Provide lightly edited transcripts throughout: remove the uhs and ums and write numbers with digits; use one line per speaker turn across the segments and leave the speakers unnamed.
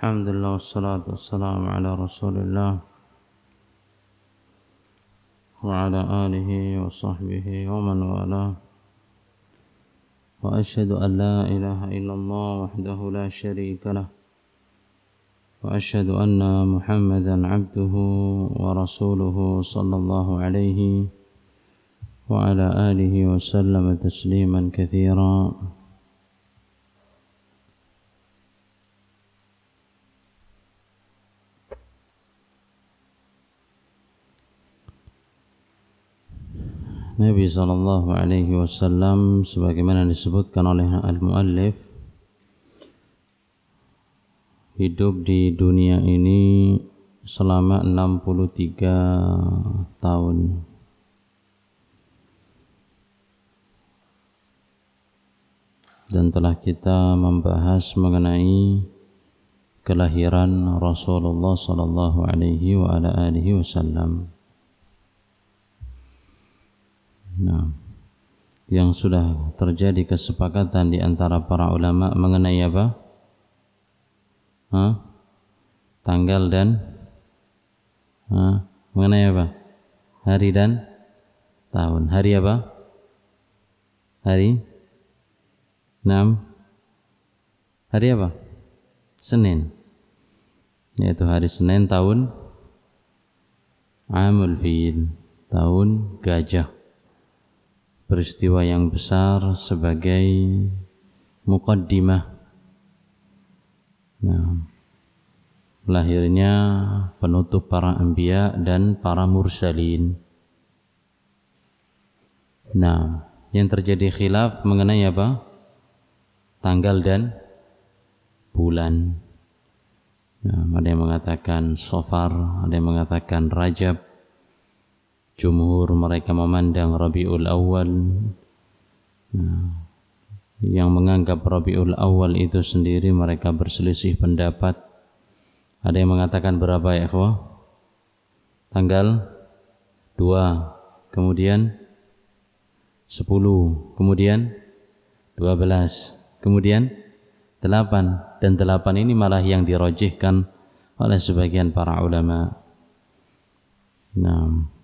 Alhamdulillah wassalatu wassalamu ala Rasulillah wa ala alihi wa sahbihi wa man walah. Wa asyhadu an la ilaha illallah wahdahu la syarika lah. Wa asyhadu anna Muhammadan abduhu wa rasuluhu sallallahu alaihi wa ala alihi wa sallam tasliman katsira. Nabi sallallahu alaihi wasallam sebagaimana disebutkan oleh al-muallif hidup di dunia ini selama 63 tahun. Dan telah kita membahas mengenai kelahiran Rasulullah sallallahu alaihi wa ala alihi wasallam. Nah, yang sudah terjadi kesepakatan di antara para ulama mengenai apa? Tanggal dan mengenai apa? Hari dan tahun. Hari apa? Hari 6. Hari apa? Senin. Yaitu hari Senin tahun Amul Fil, tahun gajah. Peristiwa yang besar sebagai muqaddimah. Nah, lahirnya penutup para anbiya dan para mursalin. Nah, yang terjadi khilaf mengenai apa? Tanggal dan bulan. Nah, ada yang mengatakan Safar, ada yang mengatakan Rajab. Jumhur mereka memandang Rabiul Awal. Nah, yang menganggap Rabiul Awal itu sendiri mereka berselisih pendapat. Ada yang mengatakan berapa ya ikhwah? Tanggal 2, kemudian 10, kemudian 12, kemudian 8. Dan 8 ini malah yang dirojihkan oleh sebagian para ulama. Nah,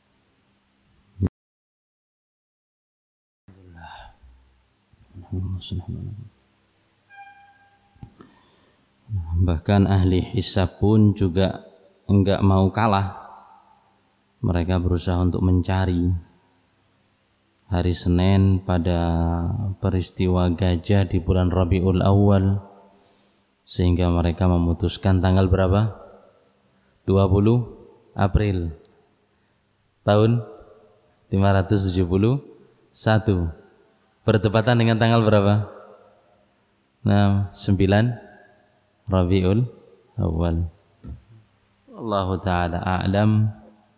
bahkan ahli hisab pun juga enggak mau kalah. Mereka berusaha untuk mencari hari Senin pada peristiwa gajah di bulan Rabiul Awal, sehingga mereka memutuskan tanggal berapa? 20 April tahun 571, bertepatan dengan tanggal berapa? 9 Rabiul Awal. Allahu ta'ala a'lam.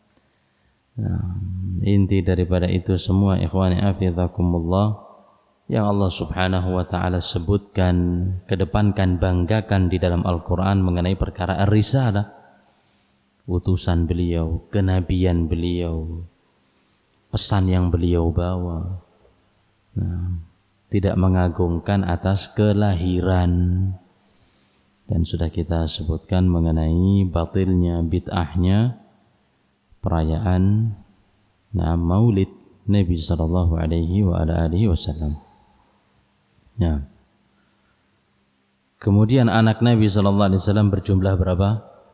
Inti daripada itu semua ikhwani hafizakumullah, yang Allah subhanahu wa ta'ala sebutkan, kedepankan, banggakan di dalam Al-Quran mengenai perkara ar-risalah, utusan beliau, kenabian beliau, pesan yang beliau bawa. Tidak mengagungkan atas kelahiran. Dan sudah kita sebutkan mengenai batilnya, bid'ahnya perayaan maulid Nabi sallallahu alaihi wa ala alihi wasallam. Ya. Kemudian anak Nabi sallallahu alaihi wasallam berjumlah berapa?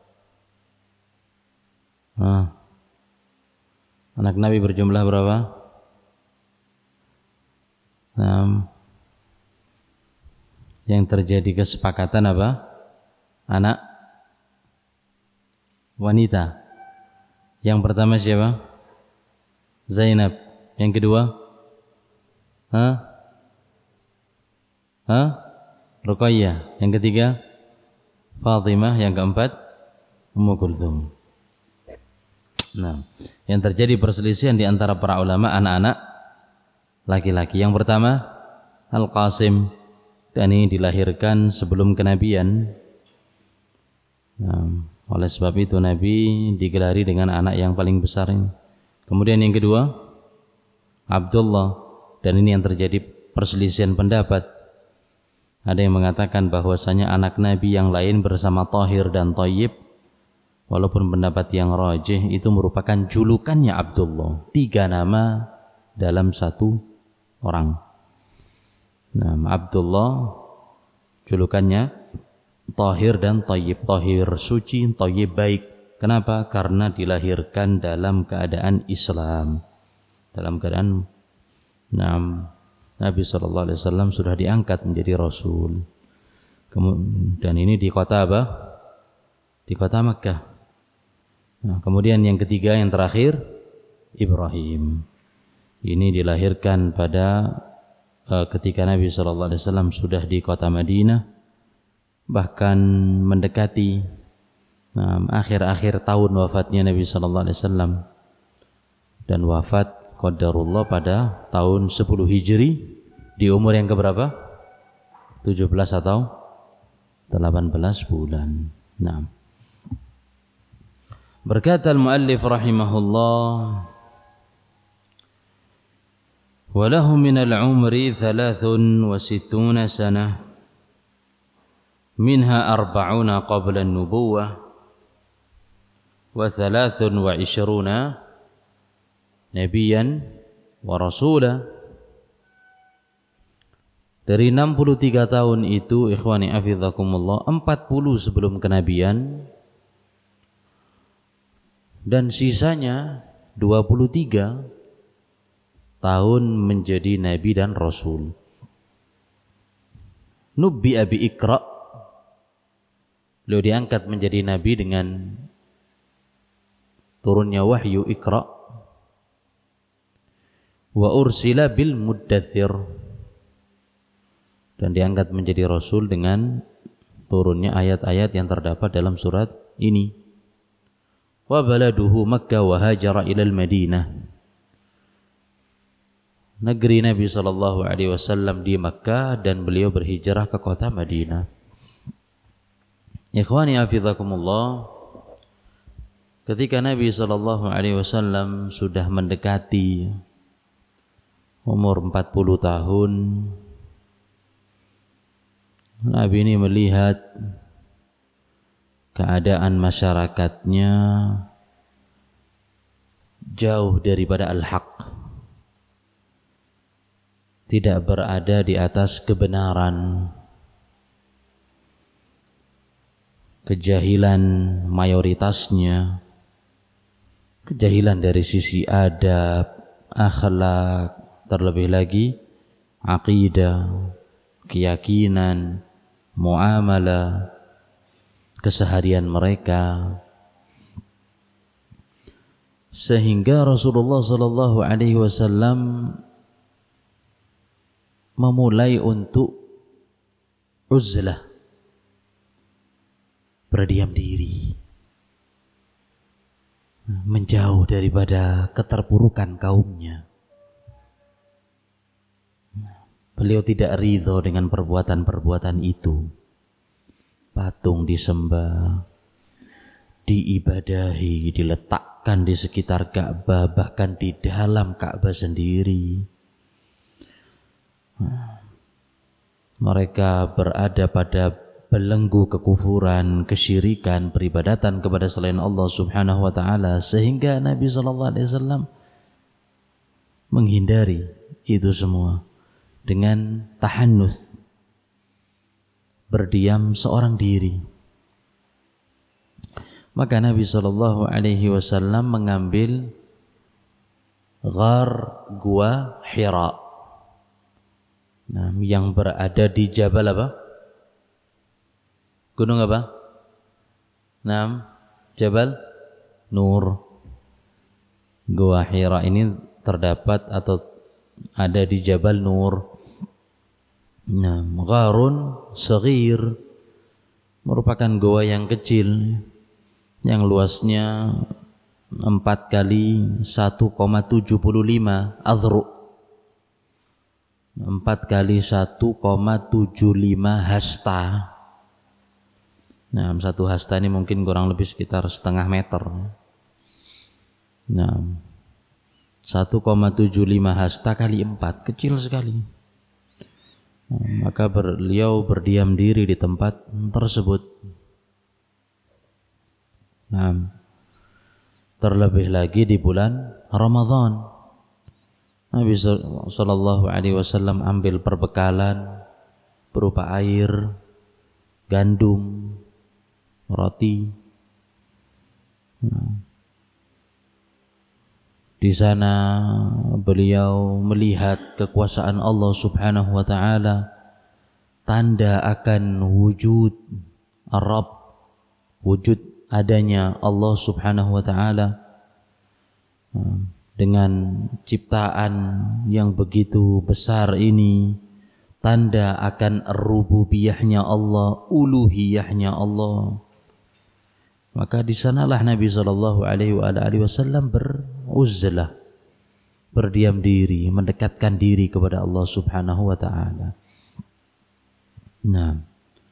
Anak Nabi berjumlah berapa? Yang terjadi kesepakatan apa? Anak wanita. Yang pertama siapa? Zainab. Yang kedua? Ruqayyah. Yang ketiga? Fatimah. Yang keempat? Ummu Kulthum. Nah, yang terjadi perselisihan di antara para ulama anak-anak laki-laki. Yang pertama Al-Qasim, dan ini dilahirkan sebelum kenabian. Oleh sebab itu Nabi digelari dengan anak yang paling besar ini. Kemudian yang kedua Abdullah, dan ini yang terjadi perselisihan pendapat Ada yang mengatakan bahwasanya anak Nabi yang lain bersama Tahir dan Thayyib, walaupun pendapat yang rajih itu merupakan julukannya Abdullah. 3 nama dalam satu orang. Nah, Abdullah julukannya Tahir dan Thayyib. Tahir suci, Thayyib baik. Kenapa? Karena dilahirkan dalam keadaan Islam. Dalam keadaan Nabi SAW sudah diangkat menjadi Rasul. Dan ini di kota apa? Di kota Makkah. Nah, kemudian yang ketiga, yang terakhir, Ibrahim. Ini dilahirkan pada ketika Nabi SAW sudah di kota Madinah, bahkan mendekati akhir-akhir tahun wafatnya Nabi SAW, dan wafat qadarullah pada tahun 10 Hijri di umur yang keberapa? 17 atau 18 bulan. Nah, berkata al-muallif rahimahullah, wa lahu min al-umri 63 sanah minha 40 qabla an-nubuwah wa 23 nabiyan wa rasula. Dari 63 tahun itu, ikhwani afidhakumullah, 40 sebelum kenabian, dan sisanya 23 tahun menjadi nabi dan rasul. Nubbi'a bi Iqra, beliau diangkat menjadi nabi dengan turunnya wahyu Iqra. Wa ursila bil Muddathir, dan diangkat menjadi rasul dengan turunnya ayat-ayat yang terdapat dalam surat ini. Wa baladuhu Makkah wa hajara ilal Madinah, negeri Nabi SAW di Makkah dan beliau berhijrah ke kota Madinah. Ikhwani hafizakumullah, ketika Nabi SAW sudah mendekati umur 40 tahun, Nabi ini melihat keadaan masyarakatnya jauh daripada al-haq, tidak berada di atas kebenaran. Kejahilan mayoritasnya, kejahilan dari sisi adab, akhlak, terlebih lagi akidah, keyakinan, muamalah, keseharian mereka, sehingga Rasulullah SAW memulai untuk uzlah, berdiam diri, menjauh daripada keterpurukan kaumnya. Beliau tidak ridho dengan perbuatan-perbuatan itu. Patung disembah, diibadahi, diletakkan di sekitar Ka'bah, bahkan di dalam Ka'bah sendiri. Mereka berada pada belenggu kekufuran, kesyirikan, peribadatan kepada selain Allah Subhanahu wa taala, sehingga Nabi SAW menghindari itu semua dengan tahannus, berdiam seorang diri. Maka Nabi SAW mengambil ghar gua Hira, yang berada di Jabal apa? Gunung apa? Jabal Nur. Gua Hira ini terdapat atau ada di Jabal Nur. Gharun saghir, merupakan goa yang kecil, yang luasnya 4 kali 1,75 adhru, 4 kali 1,75 hasta. Satu hasta ini mungkin kurang lebih sekitar setengah meter. 1,75 hasta kali 4, kecil sekali. Maka beliau berdiam diri di tempat tersebut. Nah, terlebih lagi di bulan Ramadan, Nabi sallallahu alaihi wasallam ambil perbekalan berupa air, gandum, roti. Di sana beliau melihat kekuasaan Allah Subhanahu wa taala, tanda akan wujud Ar-Rabb, wujud adanya Allah Subhanahu wa taala dengan ciptaan yang begitu besar ini, tanda akan rububiyahnya Allah, uluhiyahnya Allah. Maka di sanalah Nabi sallallahu alaihi wasallam beruzlah, berdiam diri, mendekatkan diri kepada Allah Subhanahu wa taala. Nah,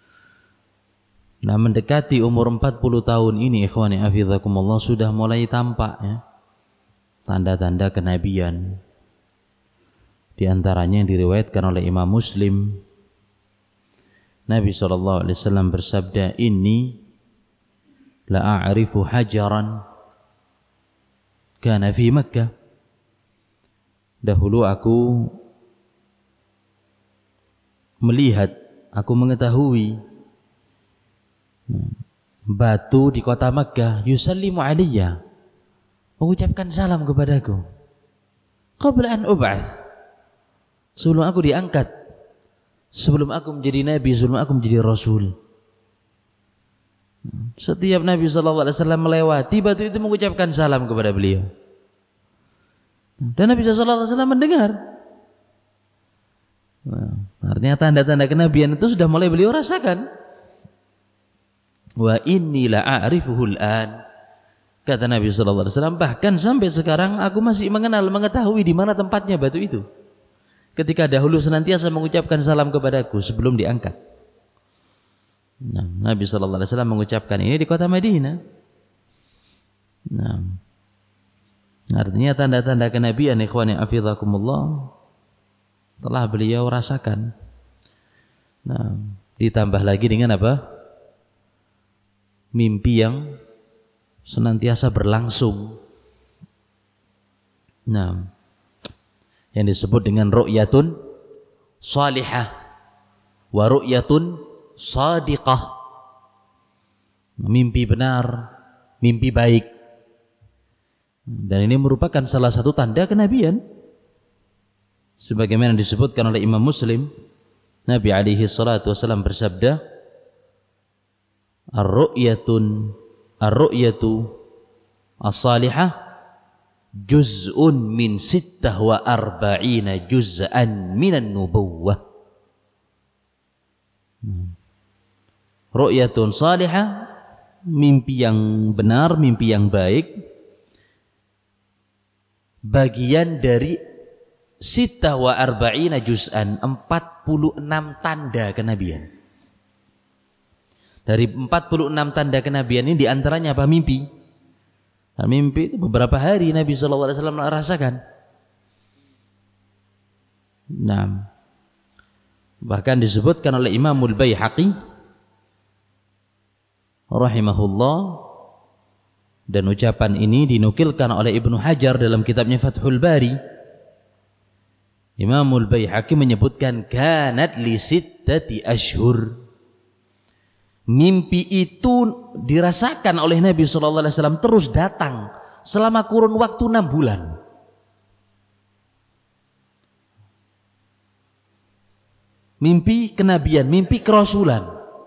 mendekati umur 40 tahun ini, ikhwani hafizakumullah, sudah mulai tampak ya, tanda-tanda kenabian. Di antaranya yang diriwayatkan oleh Imam Muslim, Nabi sallallahu alaihi wasallam bersabda, "Inni la a'rifu hajaran kana fi Makkah." Dahulu aku melihat, aku mengetahui batu di kota Makkah, yusallimu alayya, mengucapkan salam kepadaku, qabla an ub'ats, sebelum aku diangkat, sebelum aku menjadi nabi, sebelum aku menjadi rasul. Setiap Nabi sallallahu alaihi wasallam melewati batu itu mengucapkan salam kepada beliau. Dan Nabi sallallahu alaihi wasallam mendengar. Artinya tanda-tanda kenabian itu sudah mulai beliau rasakan. Wa inni la a'rifuhu al-an. Kata Nabi sallallahu alaihi wasallam, bahkan sampai sekarang aku masih mengetahui di mana tempatnya batu itu. Ketika dahulu senantiasa mengucapkan salam kepadaku sebelum diangkat. Nah, Nabi sallallahu alaihi wasallam mengucapkan ini di kota Madinah. Nah, artinya tanda-tanda kenabian, ikhwani hafizakumullah, telah beliau rasakan. Nah, ditambah lagi dengan apa? Mimpi yang senantiasa berlangsung. Nah, yang disebut dengan ru'yatun salihah wa ru'yatun shadiqah. Mimpi benar, mimpi baik. Dan ini merupakan salah satu tanda kenabian. Sebagaimana disebutkan oleh Imam Muslim, Nabi alaihi salatu wasallam bersabda, Ar-ru'yatu as-salihah juz'un min 46 juz'an minan nubuwwah. Ru'yatun salihah, mimpi yang benar, mimpi yang baik, bagian dari 46 juz'an, 46 tanda kenabian. Dari 46 tanda kenabian ini diantaranya apa? Mimpi. Nah, mimpi itu beberapa hari Nabi sallallahu alaihi wasallam rasakan. Nah, bahkan disebutkan oleh Imamul Baihaqi rahimahullah, dan ucapan ini dinukilkan oleh Ibnu Hajar dalam kitabnya Fathul Bari. Imamul Baihaqi menyebutkan kanat li sittati ashhur. Mimpi itu dirasakan oleh Nabi sallallahu alaihi wasallam terus datang selama kurun waktu 6 bulan. Mimpi kenabian, mimpi kerasulan.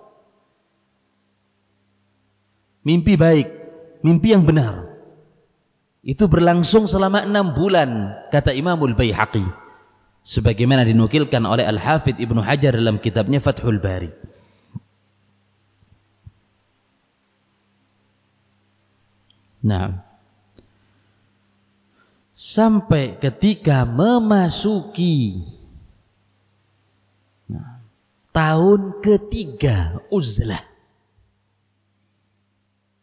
Mimpi baik, mimpi yang benar. Itu berlangsung selama 6 bulan, kata Imamul Baihaqi. Sebagaimana dinukilkan oleh Al-Hafidh Ibnu Hajar dalam kitabnya Fathul Bari. Nah, sampai ketika memasuki tahun ketiga uzlah.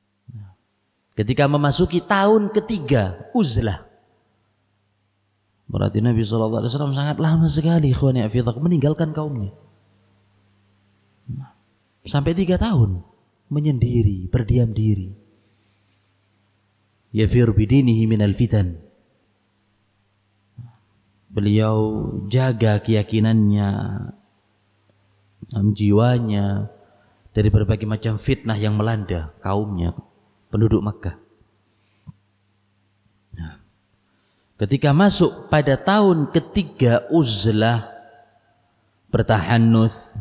Ketika memasuki tahun ketiga uzlah, Berarti Nabi SAW sangat lama sekali ikhwani afidhak meninggalkan kaumnya. Sampai 3 tahun menyendiri, berdiam diri. Yafir bidinihi minal fitan. Beliau jaga keyakinannya, jiwanya dari berbagai macam fitnah yang melanda kaumnya, penduduk Makkah. Ketika masuk pada tahun ketiga uzlah bertahannuts,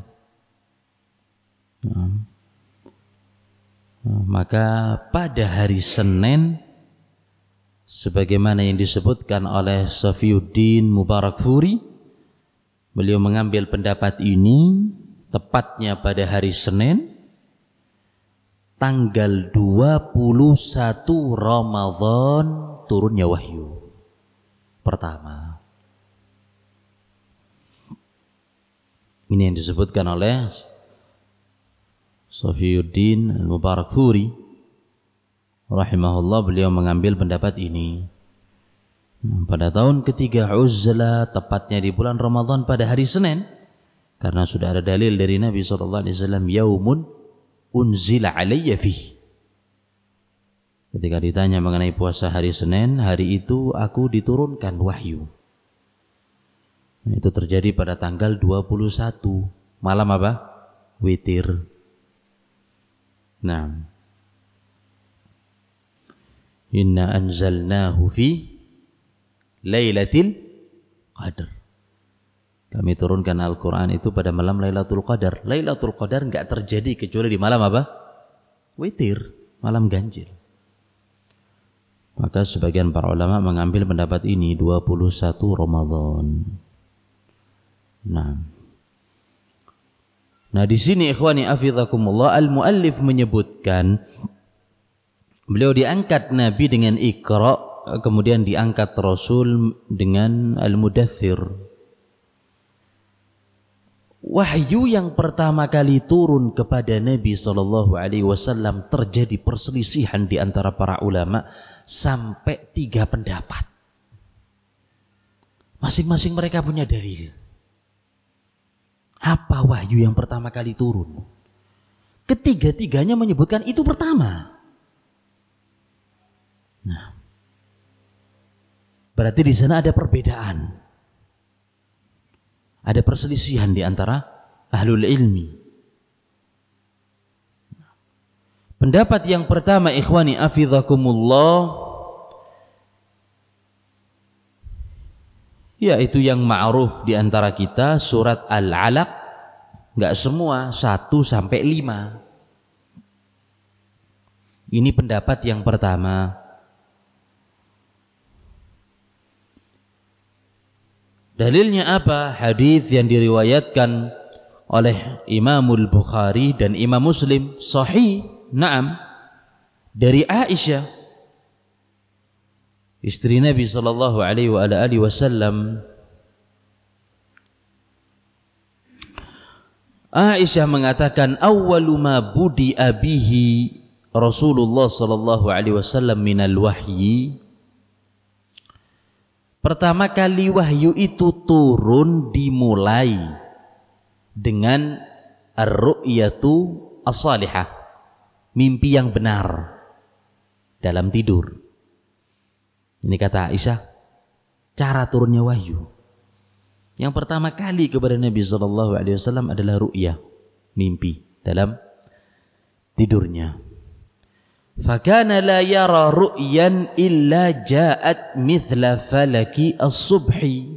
maka pada hari Senin, sebagaimana yang disebutkan oleh Safiyuddin Mubarakfuri, beliau mengambil pendapat ini tepatnya pada hari Senin tanggal 21 Ramadan turunnya wahyu pertama. Ini yang disebutkan oleh Safiyuddin Mubarakfuri rahimahullah, beliau mengambil pendapat ini. Pada tahun ketiga uzlah, tepatnya di bulan Ramadan pada hari Senin, karena sudah ada dalil dari Nabi SAW, yaumun unzila alayya fih. Ketika ditanya mengenai puasa hari Senin, hari itu aku diturunkan wahyu. Itu terjadi pada tanggal 21 malam apa? Witir. Nah, inna anzalnahu fi lailatul qadar. Kami turunkan Al-Quran itu pada malam Lailatul Qadar. Lailatul Qadar enggak terjadi kecuali di malam apa? Witir, malam ganjil. Maka sebagian para ulama mengambil pendapat ini 21 Ramadan. Nah di sini ikhwani afidhakumullah, al-muallif menyebutkan beliau diangkat Nabi dengan Iqra, kemudian diangkat Rasul dengan Al-Mudaththir. Wahyu yang pertama kali turun kepada Nabi SAW terjadi perselisihan di antara para ulama sampai 3 pendapat. Masing-masing mereka punya dalil. Apa wahyu yang pertama kali turun? Ketiga-tiganya menyebutkan itu pertama. Nah, berarti di sana ada perbedaan. Ada perselisihan di antara ahlul ilmi. Pendapat yang pertama ikhwani afidhakumullah, yaitu yang ma'ruf di antara kita, surat Al-Alaq, enggak semua, 1 sampai 5. Ini pendapat yang pertama. Dalilnya apa? Hadis yang diriwayatkan oleh Imamul Bukhari dan Imam Muslim, sahih, na'am, dari Aisyah, istri Nabi sallallahu alaihi wasallam. Aisyah mengatakan, awwalu ma budi'a bihi Rasulullah sallallahu alaihi wasallam minal wahyi. Pertama kali wahyu itu turun dimulai dengan ar-ru'yatu as-salihah, mimpi yang benar dalam tidur. Ini kata Aisyah, cara turunnya wahyu. Yang pertama kali kepada Nabi SAW adalah ru'yah, mimpi dalam tidurnya. Fakana la yara ru'yan illa ja'at mithla falaki as-subhi.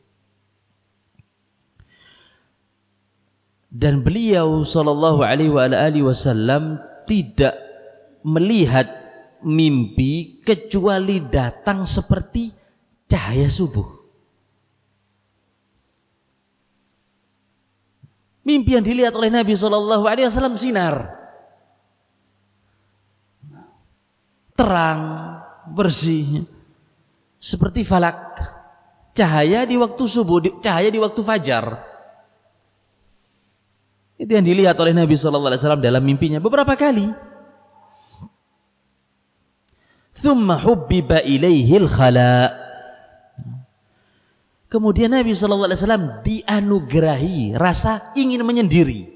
Dan beliau sallallahu alaihi wasallam tidak melihat mimpi kecuali datang seperti cahaya subuh. Mimpi yang dilihat oleh Nabi sallallahu alaihi wasallam sinar, terang, bersih, seperti falak, cahaya di waktu subuh, cahaya di waktu fajar. Itu yang dilihat oleh Nabi SAW dalam mimpinya beberapa kali. Thumma hubbiba ilaihil khala. Kemudian Nabi sallallahu alaihi wasallam dianugerahi rasa ingin menyendiri.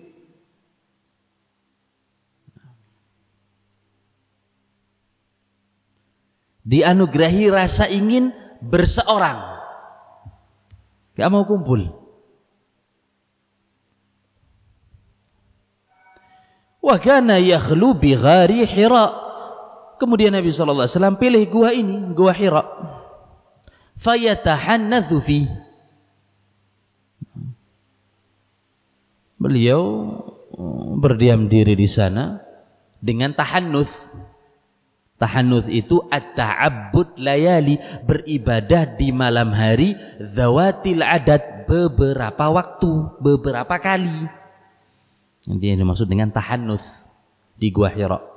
Dianugerahi rasa ingin berseorang. Gak mau kumpul. Wa kana yakhlu bi ghari Hira. Kemudian Nabi sallallahu alaihi wasallam pilih gua ini, gua Hira. Fayatahannatsu fi. Beliau berdiam diri di sana dengan tahannuts. Tahannuts itu at-ta'abbud layali, beribadah di malam hari zawatil adad, beberapa waktu, beberapa kali. Nanti yang dimaksud dengan tahannuts di Gua Hira.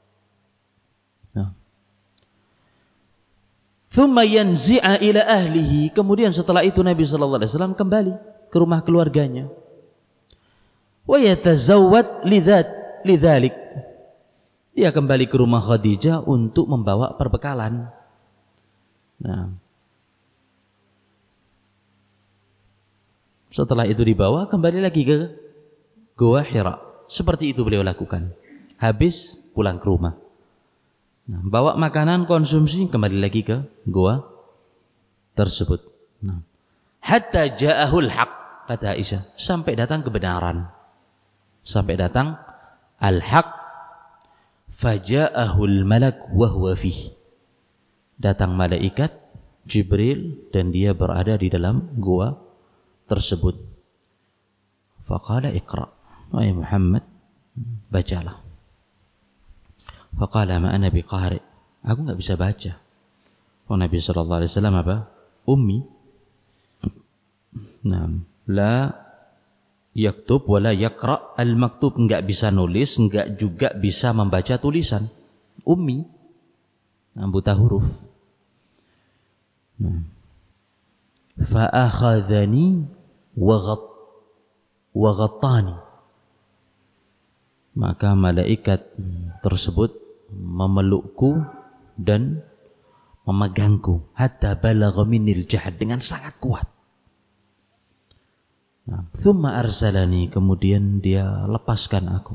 Thumma yanzi'a ila ahlihi. Kemudian setelah itu Nabi sallallahu alaihi wasallam kembali ke rumah keluarganya. Wa yatazawwad lidzalik. Dia kembali ke rumah Khadijah untuk membawa perbekalan. Nah, setelah itu dibawa kembali lagi ke Gua Hira. Seperti itu beliau lakukan. Habis pulang ke rumah. Nah, bawa makanan konsumsi kembali lagi ke gua tersebut. Nah, hatta ja'ahul haq, kata Aisyah, sampai datang kebenaran. Sampai datang al-haq, faja'ahul malak wa huwa fihi. Datang malaikat Jibril dan dia berada di dalam gua tersebut. Faqala iqra, wahai Muhammad, bacalah. Faqala ma ana biqari, aku enggak bisa baca. Oh, Nabi sallallahu alaihi wasallam apa? Ummi. Nah, la yaktub wala yaqra al-maktub, enggak bisa nulis, enggak juga bisa membaca tulisan. Ummi, buta huruf. Nah, fa akhadhani wa ghattani. Maka malaikat tersebut memelukku dan memegangku hatta balagha minil jahd, dengan sangat kuat. Nah, thumma arsalani, kemudian dia lepaskan aku.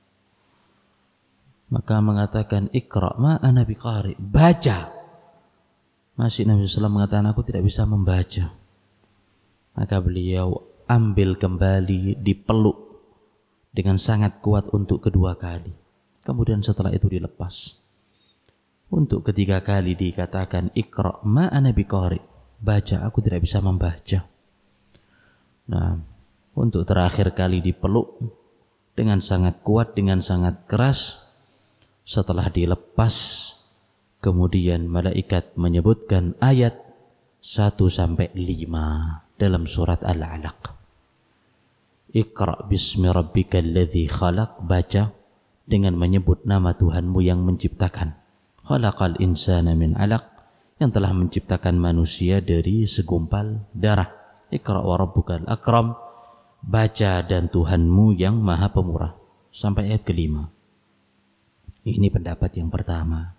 Maka mengatakan iqra ma ana biqari, baca. Masih Nabi sallallahu alaihi wasallam mengatakan aku tidak bisa membaca. Maka beliau ambil kembali, dipeluk dengan sangat kuat untuk kedua kali. Kemudian setelah itu dilepas. Untuk ketiga kali dikatakan iqra ma ana biqari, baca, aku tidak bisa membaca. Nah, untuk terakhir kali dipeluk dengan sangat kuat, dengan sangat keras. Setelah dilepas, kemudian malaikat menyebutkan ayat 1-5 dalam surat Al-Alaq. Iqra bismi rabbikal ladzi khalaq, baca dengan menyebut nama Tuhanmu yang menciptakan. Khalaqal insana min 'alaq, yang telah menciptakan manusia dari segumpal darah. Iqra wa rabbukal akram, baca dan Tuhanmu yang maha pemurah. Sampai ayat ke-5. Ini pendapat yang pertama.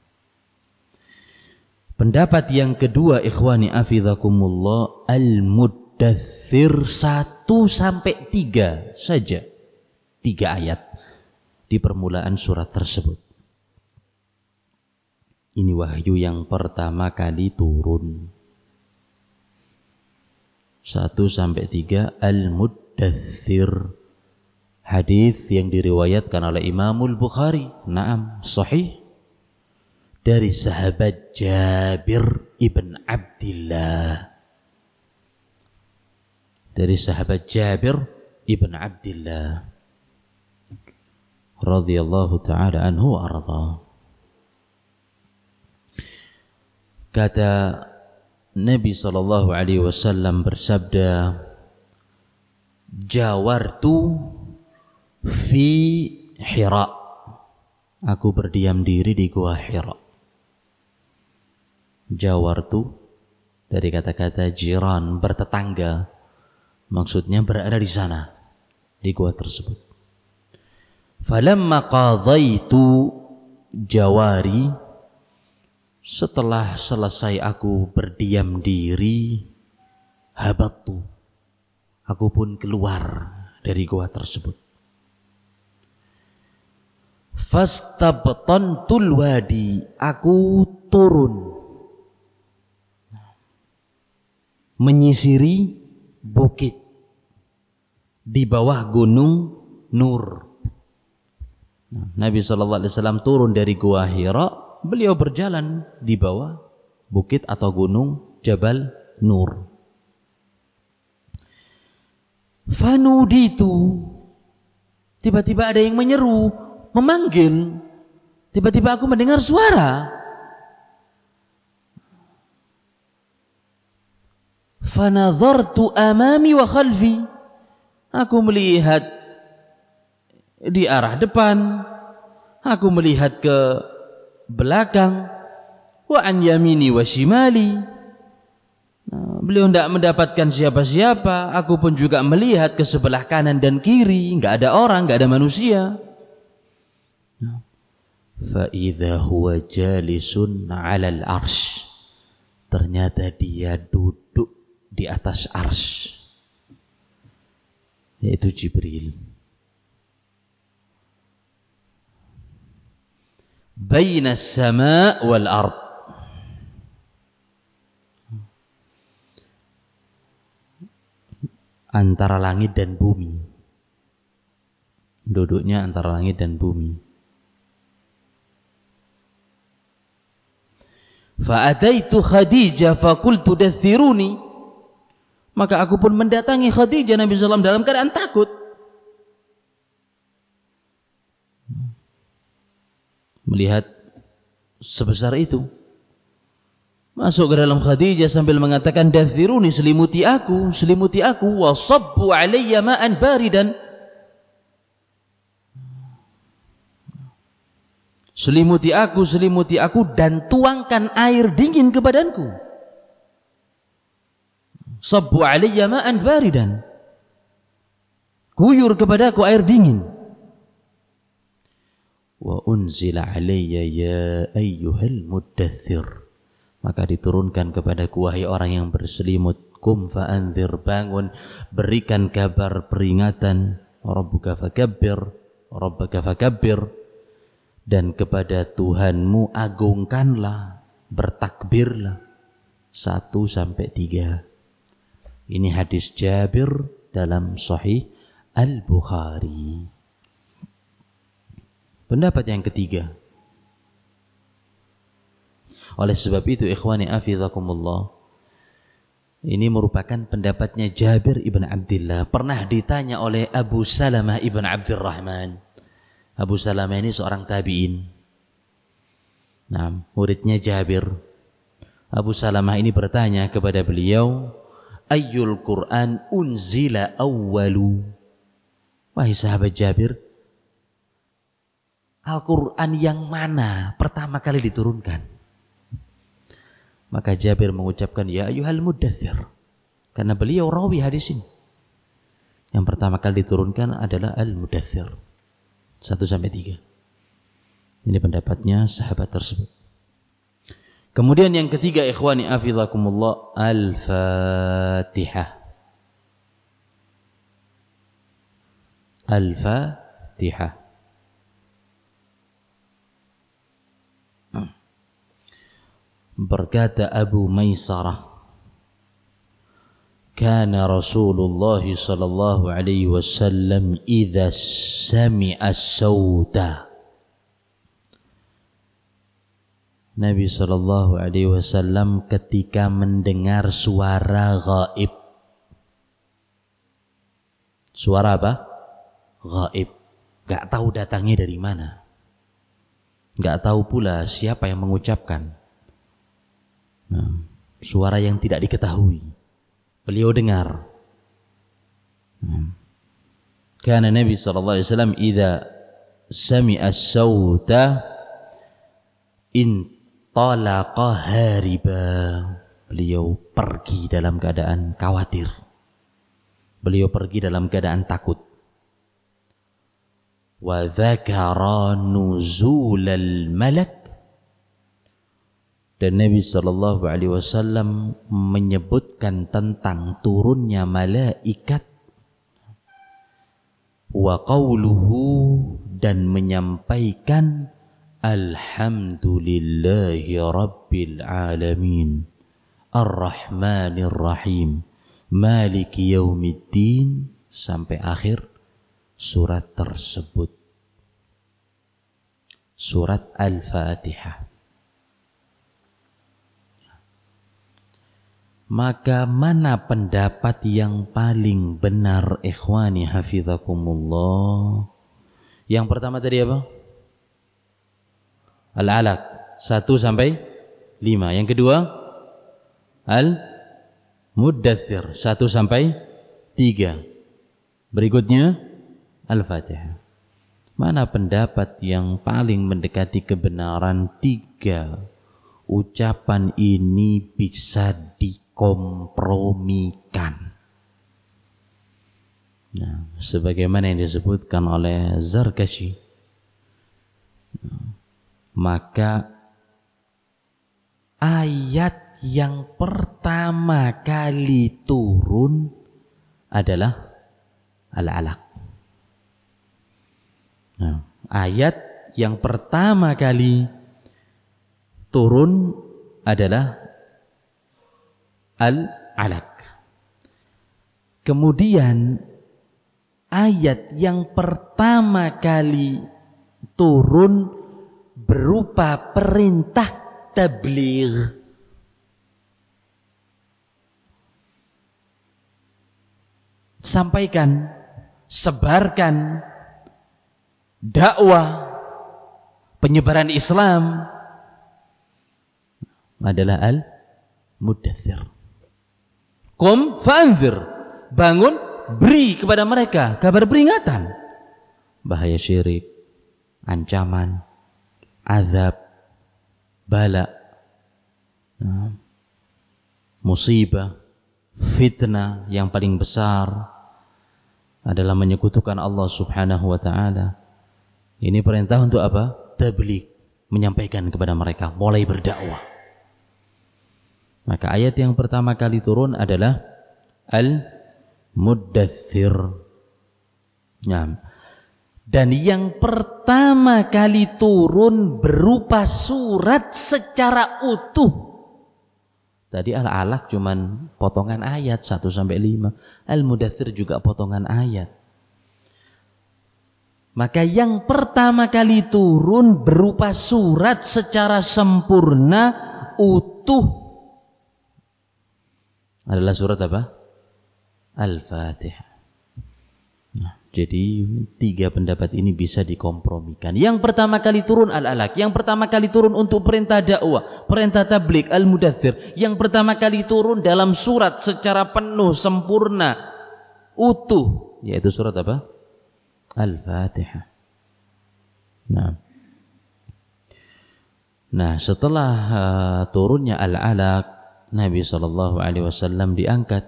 Pendapat yang kedua, ikhwani afizakumullah, al-muddathir 1-3 saja. 3 ayat di permulaan surat tersebut. Ini wahyu yang pertama kali turun. 1-3 Al-Muddathir. Hadis yang diriwayatkan oleh Imamul Bukhari. Naam, sahih. Dari sahabat Jabir ibn Abdillah. Dari sahabat Jabir ibn Abdillah radhiyallahu ta'ala anhu wa arda. Kata Nabi sallallahu alaihi wasallam bersabda, jawartu fi Hira, aku berdiam diri di gua Hira. Jawartu dari kata-kata jiran, bertetangga, maksudnya berada di sana, di gua tersebut. Falamma qadaitu jawari, setelah selesai aku berdiam diri, habattu, aku pun keluar dari gua tersebut. Fastabtantul wadi, aku turun menyisiri bukit di bawah gunung Nur. Nabi SAW turun dari Gua Hira, beliau berjalan di bawah bukit atau gunung Jabal Nur. Fanuditu, tiba-tiba ada yang menyeru, memanggil. Tiba-tiba aku mendengar suara. Fanadhartu amami wa khalfi, aku melihat di arah depan, aku melihat ke belakang, wa an yamini wa shimali. Beliau tidak mendapatkan siapa-siapa. Aku pun juga melihat ke sebelah kanan dan kiri, enggak ada orang, enggak ada manusia. Fa idza huwa jalisun 'alal arsy, ternyata dia duduk di atas arsy, yaitu Jibril. Baina as-sama' wal ard, antara langit dan bumi. Duduknya antara langit dan bumi. Fa ataitu Khadijah fa qultu dathiruni, maka aku pun mendatangi Khadijah Nabi sallallahu alaihi wasallam dalam keadaan takut. Melihat sebesar itu, masuk ke dalam Khadijah sambil mengatakan dathiruni, selimuti aku, wa sabbu alayya ma'an baridan, selimuti aku dan tuangkan air dingin ke badanku. Sabbu alayya ma'an baridan, guyur kepadaku air dingin. Wa unzila alayya ya ayyuhal muddaththir, maka diturunkan kepadaku wahai orang yang berselimut, kum fa'anzir, bangun, berikan kabar peringatan, rabbuka fakabbir, rabbaka fakabbir, dan kepada Tuhanmu agungkanlah, bertakbirlah. 1-3. Ini hadis Jabir dalam Sahih Al-Bukhari. Pendapat yang ketiga, oleh sebab itu ikhwani afizakumullah, ini merupakan pendapatnya Jabir ibn Abdullah. Pernah ditanya oleh Abu Salamah ibn Abdurrahman. Abu Salamah ini seorang tabi'in. Nah, muridnya Jabir. Abu Salamah ini bertanya kepada beliau, ayyul Qur'an unzila awwalu, wahai sahabat Jabir, Al-Quran yang mana pertama kali diturunkan? Maka Jabir mengucapkan ya ayyuhal muddaththir, karena beliau rawi hadis ini. Yang pertama kali diturunkan adalah Al-Muddaththir. 1-3. Ini pendapatnya sahabat tersebut. Kemudian yang ketiga ikhwani afizakumullah, Al-Fatihah. Al-Fatihah. Berkata Abu Maisarah, kana Rasulullah sallallahu alaihi wasallam idza sami'a as-sauta, Nabi sallallahu alaihi wasallam ketika mendengar suara gaib. Suara apa? Gaib. Enggak tahu datangnya dari mana. Enggak tahu pula siapa yang mengucapkan. Nah, suara yang tidak diketahui, beliau dengar. Karena Nabi sallallahu alaihi wasallam idza sami'a as-sauta intalaqa hariba, beliau pergi dalam keadaan khawatir. Beliau pergi dalam keadaan takut. Wa dzakara nuzulal malak, Dan Nabi sallallahu alaihi wasallam menyebutkan tentang turunnya malaikat wa qauluhu, dan menyampaikan alhamdulillahi rabbil alamin ar-rahmanir rahim maliki yaumiddin sampai akhir surat tersebut, surat Al-Fatihah. Maka mana pendapat yang paling benar, ikhwani hafizakumullah? Yang pertama tadi apa? Al-Alaq 1 sampai 5. Yang kedua Al-Muddathir 1 sampai 3. Berikutnya Al-Fatihah. Mana pendapat yang paling mendekati kebenaran? 3 ucapan ini bisa dikompromikan. Nah, sebagaimana yang disebutkan oleh Zarkashi, maka ayat yang pertama kali turun adalah Al-Alaq. Nah, ayat yang pertama kali turun adalah Al-Alaq. Kemudian ayat yang pertama kali turun berupa perintah tabligh. Sampaikan, sebarkan dakwah penyebaran Islam adalah Al-Muddathir. Qum fa'anzir, bangun, beri kepada mereka kabar peringatan bahaya syirik, ancaman, azab, bala, musibah, fitnah yang paling besar adalah menyekutukan Allah Subhanahu wa taala. Ini perintah untuk apa? Tabligh, menyampaikan kepada mereka, mulai berdakwah. Maka ayat yang pertama kali turun adalah Al-Muddathir. Nah, dan yang pertama kali turun berupa surat secara utuh. Tadi Al-Alaq cuman potongan ayat 1 sampai 5. Al-Muddathir juga potongan ayat. Maka yang pertama kali turun berupa surat secara sempurna, utuh, adalah surat apa? Al-Fatihah. Nah, jadi 3 pendapat ini bisa dikompromikan. Yang pertama kali turun Al-Alaq, yang pertama kali turun untuk perintah dakwah, perintah tabligh, Al-Muddathir. Yang pertama kali turun dalam surat secara penuh, sempurna, utuh, yaitu surat apa? Al-Fatihah. Nah, setelah turunnya Al-Alaq, Nabi SAW diangkat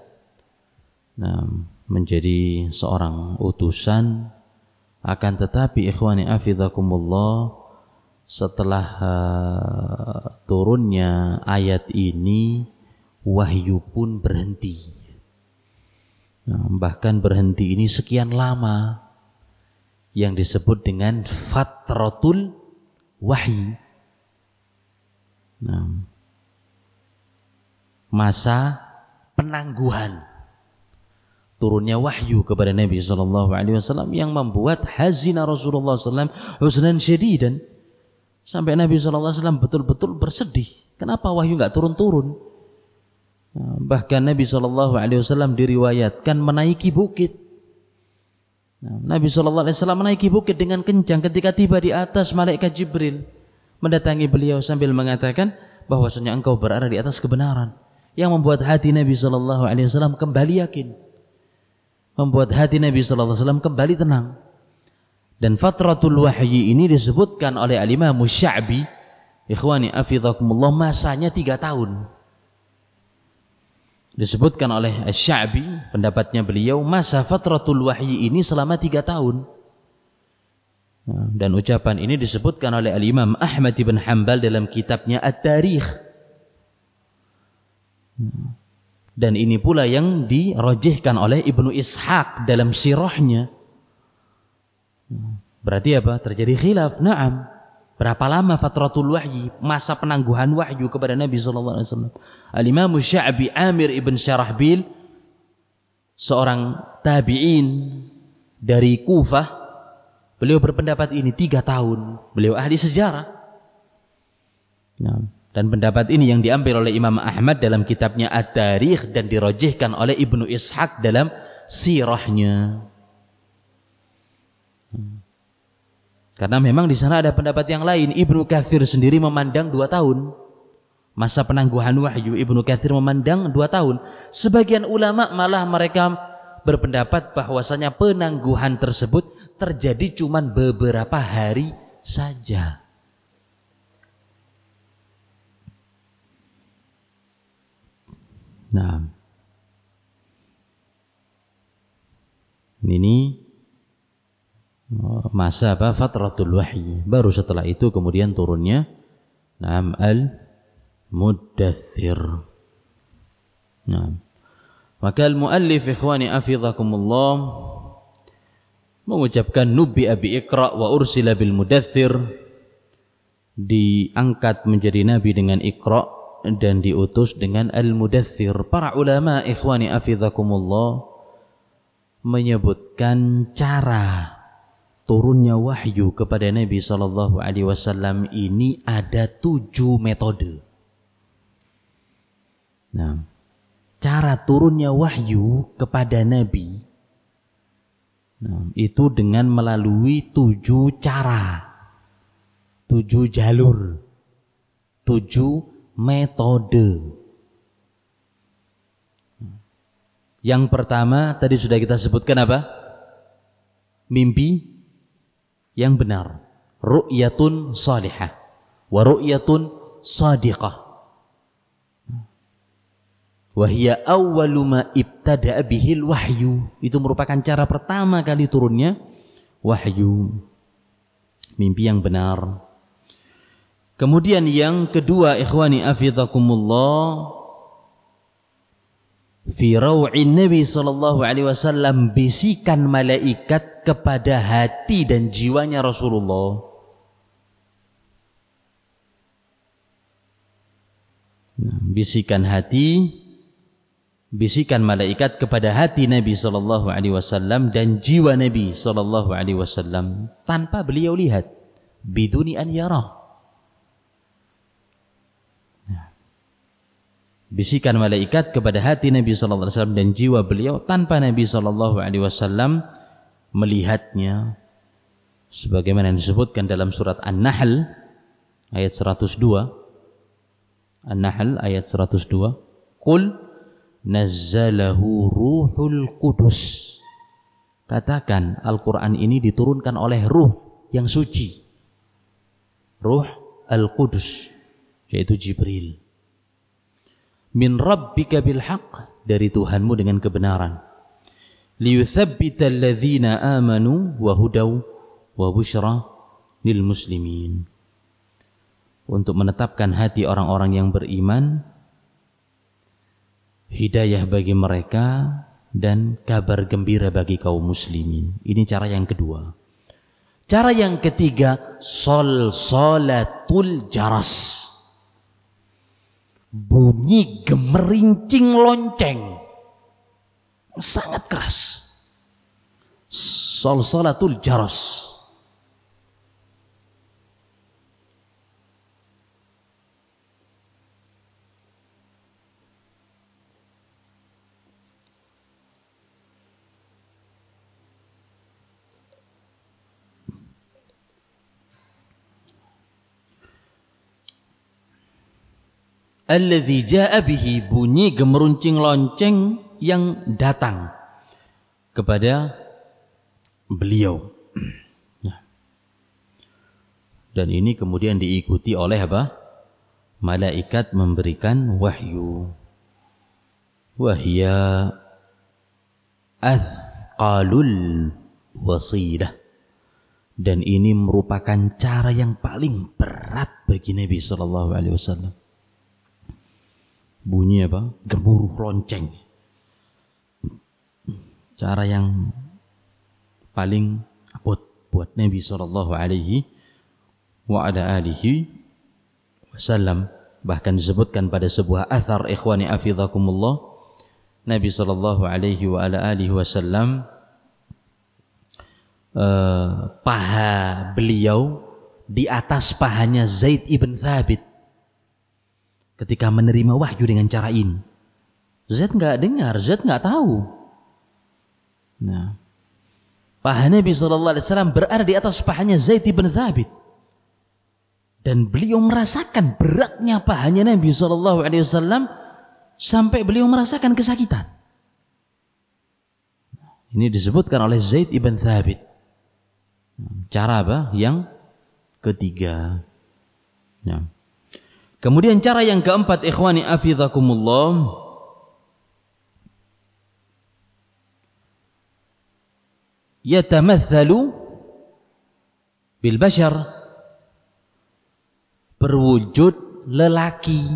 menjadi seorang utusan. Akan tetapi ikhwani afizakumullah, setelah turunnya ayat ini, wahyu pun berhenti. Bahkan berhenti ini sekian lama, yang disebut dengan fatratul wahyi. Masa penangguhan turunnya wahyu kepada Nabi SAW, yang membuat hazina Rasulullah SAW huznan syadidan, sampai Nabi SAW betul-betul bersedih. Kenapa wahyu enggak turun-turun? Bahkan Nabi SAW diriwayatkan menaiki bukit. Nabi SAW menaiki bukit dengan kencang. Ketika tiba di atas, malaikat Jibril mendatangi beliau sambil mengatakan bahwasanya engkau berada di atas kebenaran, yang membuat hati Nabi SAW kembali yakin, membuat hati Nabi SAW kembali tenang. Dan fatratul wahyi ini disebutkan oleh Al-Imam Sya'bi, ikhwani afizakumullah, masanya 3 tahun. Disebutkan oleh Sya'bi, pendapatnya beliau, masa fatratul wahyi ini selama 3 tahun. Dan ucapan ini disebutkan oleh Al-Imam Ahmad ibn Hanbal dalam kitabnya At-Tarikh. Dan ini pula yang dirojihkan oleh Ibnu Ishaq dalam sirahnya. Berarti apa? Terjadi khilaf. Naam. Berapa lama fatratul wahyi, masa penangguhan wahyu kepada Nabi sallallahu alaihi wasallam? Al-Imam Sya'bi Amir ibn Syarahbil, seorang tabi'in dari Kufah, beliau berpendapat ini 3 tahun. Beliau ahli sejarah. Nah, dan pendapat ini yang diambil oleh Imam Ahmad dalam kitabnya At-Tarikh dan dirojihkan oleh Ibnu Ishaq dalam sirahnya. Karena memang di sana ada pendapat yang lain. Ibnu Katsir sendiri memandang 2 tahun. Masa penangguhan wahyu Ibnu Katsir memandang 2 tahun. Sebagian ulama malah mereka berpendapat bahwasanya penangguhan tersebut terjadi cuma beberapa hari saja. Nah, ini masa apa? Fatratul wahyi. Baru setelah itu kemudian turunnya Naam al-Muddathir. Nah, maka al-muallif ikhwani afidhakumullah mengucapkan nubbi'a bi Iqra wa ursila bil Mudaththir, diangkat menjadi nabi dengan Iqra dan diutus dengan al-Mudaththir. Para ulama ikhwani afidhakumullah menyebutkan cara turunnya wahyu kepada Nabi sallallahu alaihi wasallam ini ada 7 metode. Nah, cara turunnya wahyu kepada Nabi, nah, itu dengan melalui 7 cara, 7 jalur, 7 metode. Yang pertama tadi sudah kita sebutkan apa? Mimpi yang benar, ru'yatun salihah wa ru'yatun sadiqah. Wa hiya awwalu ma ibtada'a bihil wahyu. Itu merupakan cara pertama kali turunnya wahyu. Mimpi yang benar. Kemudian yang kedua ikhwani afidhakumullah, fi raw'in Nabi sallallahu alaihi wasallam, bisikan malaikat kepada hati dan jiwanya Rasulullah. Nah, bisikan hati, bisikan malaikat kepada hati Nabi sallallahu alaihi wasallam dan jiwa Nabi sallallahu alaihi wasallam tanpa beliau lihat, biduni an yarah. Bisikan malaikat kepada hati Nabi sallallahu alaihi wasallam dan jiwa beliau tanpa Nabi sallallahu alaihi wasallam melihatnya, sebagaimana yang disebutkan dalam surat An-Nahl ayat 102. An-Nahl ayat 102. Qul nazzalahu ruhul qudus. Katakan Al-Qur'an ini diturunkan oleh ruh yang suci, ruh Al-Qudus, yaitu Jibril. Min rabbika bil haqq, dari Tuhanmu dengan kebenaran. Liyuthabbital ladzina amanu wa hudaw wa busyra lil muslimin, untuk menetapkan hati orang-orang yang beriman, hidayah bagi mereka dan kabar gembira bagi kaum muslimin. Ini cara yang kedua. Cara yang ketiga, salatul jaras, bunyi gemerincing lonceng sangat keras. Salatul jaras. Alladzi jaa bihi, bunyi gemeruncing lonceng yang datang kepada beliau. Dan ini kemudian diikuti oleh apa? Malaikat memberikan wahyu. Wahya athqalul wasilah. Dan ini merupakan cara yang paling berat bagi Nabi sallallahu alaihi wasallam. bunyi apa? Gemuruh lonceng. Cara yang paling abot buat Nabi sallallahu alaihi wa ala alihi wasallam. Bahkan disebutkan pada sebuah athar, ikhwani afidhakumullah, Nabi sallallahu alaihi wa ala alihi wasallam paha beliau di atas pahanya Zaid ibn Thabit ketika menerima wahyu dengan cara ini. Zaid enggak dengar, Zaid enggak tahu. Nah, paha Nabi sallallahu alaihi wasallam berada di atas pahanya Zaid ibn Thabit. Dan beliau merasakan beratnya pahanya Nabi sallallahu alaihi wasallam sampai beliau merasakan kesakitan. Ini disebutkan oleh Zaid ibn Thabit. Cara apa? Yang ketiga. Ya. Kemudian cara yang keempat, ikhwani afidhakumullah, yatamathalu bil bashar, berwujud lelaki.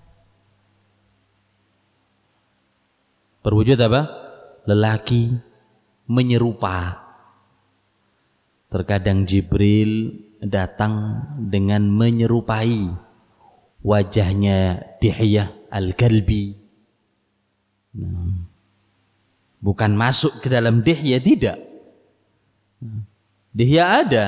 Berwujud apa? Lelaki, menyerupa. Terkadang Jibril datang dengan menyerupai wajahnya Dihyah al-Kalbi. Nah, bukan masuk ke dalam Dihyah, tidak. Dihyah ada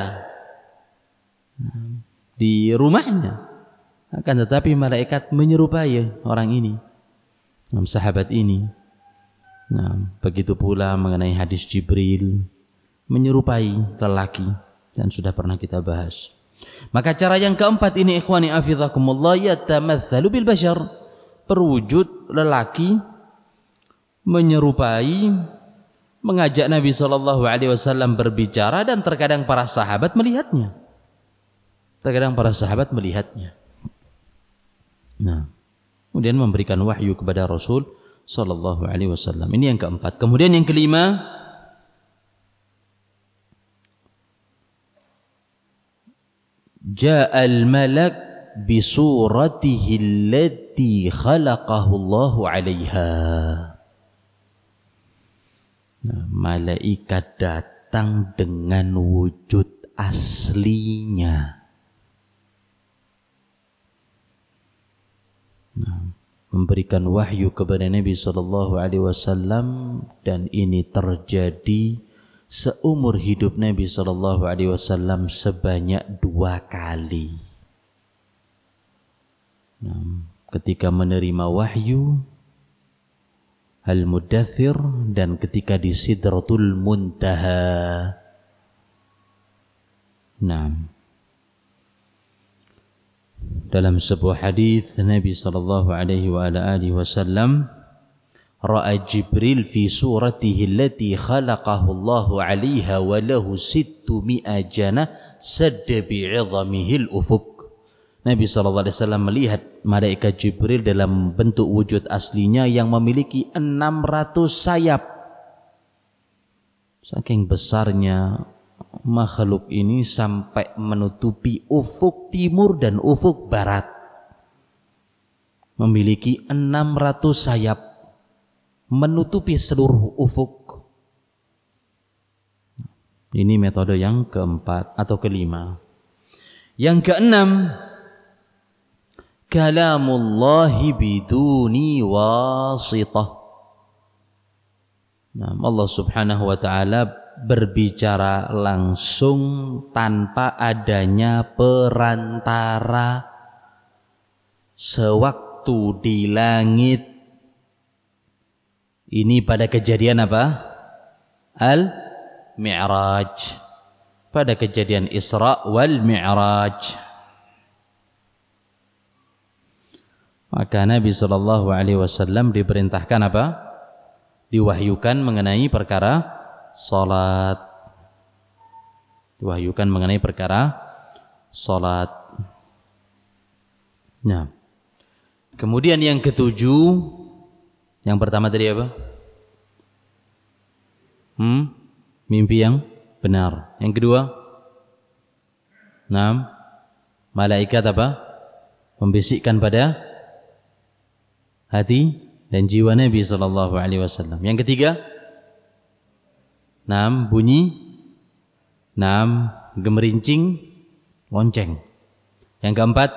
di rumahnya, akan tetapi malaikat menyerupai orang ini, sahabat ini. Nah, begitu pula mengenai hadis Jibril, menyerupai lelaki, dan sudah pernah kita bahas. Maka cara yang keempat ini, ikhwani afidhakumullah, yatamatsalu bil bashar, berwujud lelaki, menyerupai, mengajak Nabi sallallahu alaihi wasallam berbicara, dan terkadang para sahabat melihatnya. Nah, kemudian memberikan wahyu kepada Rasul sallallahu alaihi wasallam. Ini yang keempat. Kemudian yang kelima, ja'al malak bi suratihi allati khalaqahu Allahu 'alaiha. Nah, malaikat datang dengan wujud aslinya. Nah, memberikan wahyu kepada Nabi sallallahu alaihi wasallam, dan ini terjadi seumur hidup Nabi sallallahu alaihi wasallam sebanyak 2 kali. Nah, ketika menerima wahyu Al-Muddathir dan ketika di Sidratul Muntaha. Nah, dalam sebuah hadis Nabi sallallahu alaihi wa ala alihi wasallam, ra'a Jibril fi suratihi allati khalaqahu Allahu 'alaiha wa lahu 600 janah sadda bi'idhamihil ufuq. Nabi sallallahu alaihi wasallam melihat malaikat Jibril dalam bentuk wujud aslinya yang memiliki 600 sayap. Saking besarnya makhluk ini sampai menutupi ufuk timur dan ufuk barat. Memiliki 600 sayap, menutupi seluruh ufuk. Ini metode yang keempat atau kelima. Yang keenam, kalamullahi biduni wasitah. Nah, Allah subhanahu wa ta'ala berbicara langsung tanpa adanya perantara. Sewaktu di langit, ini pada kejadian apa? Al-Mi'raj, pada kejadian Isra wal Mi'raj. Maka Nabi sallallahu alaihi wasallam diperintahkan apa? Diwahyukan mengenai perkara salat. Diwahyukan mengenai perkara salat. Nah, kemudian yang ketujuh, yang pertama tadi apa? Mimpi yang benar. Yang kedua, malaikat apa? Membisikkan pada hati dan jiwa Nabi sallallahu alaihi wasallam. Yang ketiga, bunyi gemerincing lonceng. Yang keempat,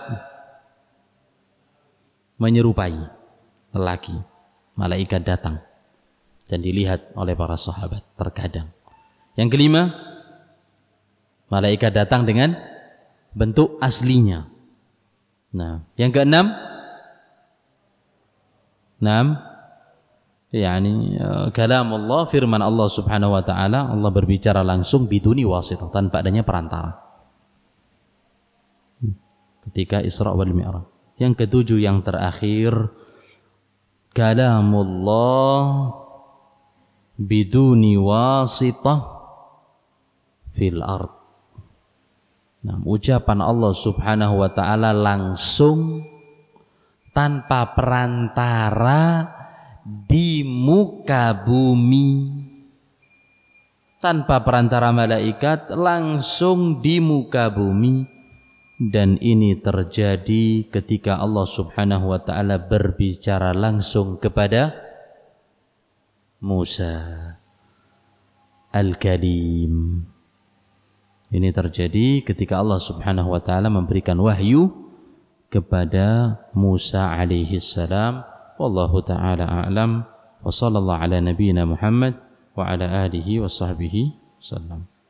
menyerupai lelaki. Malaikat datang dan dilihat oleh para sahabat terkadang. Yang kelima, malaikat datang dengan bentuk aslinya. Yang keenam, kalam Allah, firman Allah Subhanahu wa taala, Allah berbicara langsung biduni wasithah, tanpa adanya perantara. Ketika Isra wal Mi'raj. Yang ketujuh, yang terakhir, kalamullah biduni wasithah fil ard. Ucapan Allah Subhanahu wa taala langsung tanpa perantara di muka bumi, tanpa perantara malaikat, langsung di muka bumi. Dan ini terjadi ketika Allah Subhanahu wa taala berbicara langsung kepada Musa Al-Kalim. Ini terjadi ketika Allah Subhanahu wa taala memberikan wahyu kepada Musa alaihi salam. Wallahu taala a'lam wa sallallahu ala nabiyyina Muhammad wa ala alihi wa sahbihi sallam.